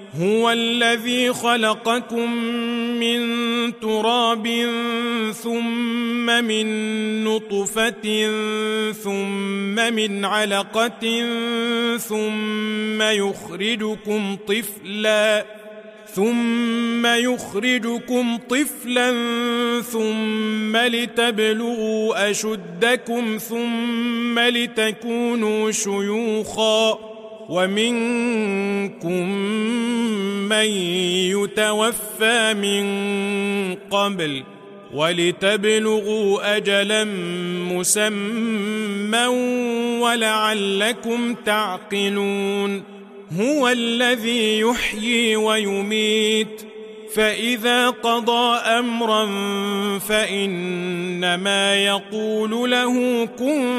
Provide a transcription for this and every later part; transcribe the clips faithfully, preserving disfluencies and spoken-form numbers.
هو الذي خلقكم من تراب ثم من نطفة ثم من علقة ثم يخرجكم طفلا ثم يخرجكم طفلا ثم لتبلغوا أشدكم ثم لتكونوا شيوخا ومنكم من يتوفى من قبل ولتبلغوا أجلا مسمى ولعلكم تعقلون هو الذي يحيي ويميت فإذا قضى أمرا فإنما يقول له كن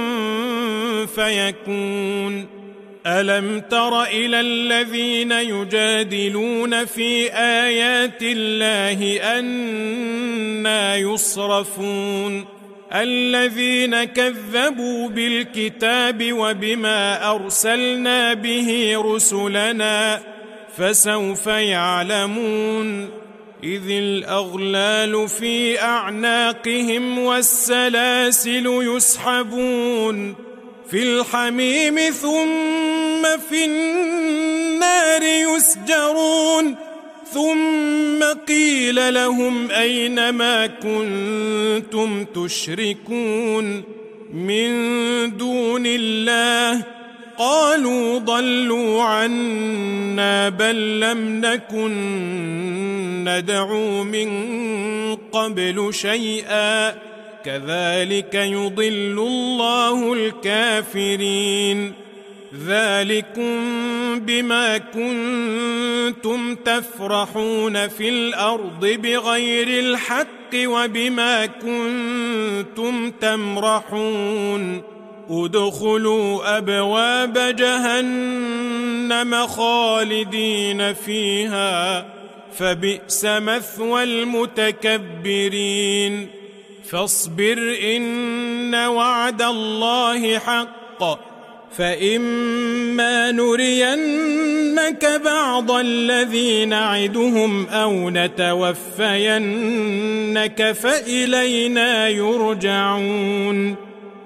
فيكون ألم تر إلى الذين يجادلون في آيات الله أنى يصرفون الذين كذبوا بالكتاب وبما أرسلنا به رسلنا فسوف يعلمون إذ الأغلال في أعناقهم والسلاسل يسحبون في الحميم ثم في النار يسجرون ثم قيل لهم أين ما كنتم تشركون من دون الله قالوا ضلوا عنا بل لم نكن ندعو من قبل شيئا كذلك يضل الله الكافرين ذلكم بما كنتم تفرحون في الأرض بغير الحق وبما كنتم تمرحون ادخلوا أبواب جهنم خالدين فيها فبئس مثوى المتكبرين فاصبر إن وعد الله حق فإما نرينك بعض الذي نعدهم أو نتوفينك فإلينا يرجعون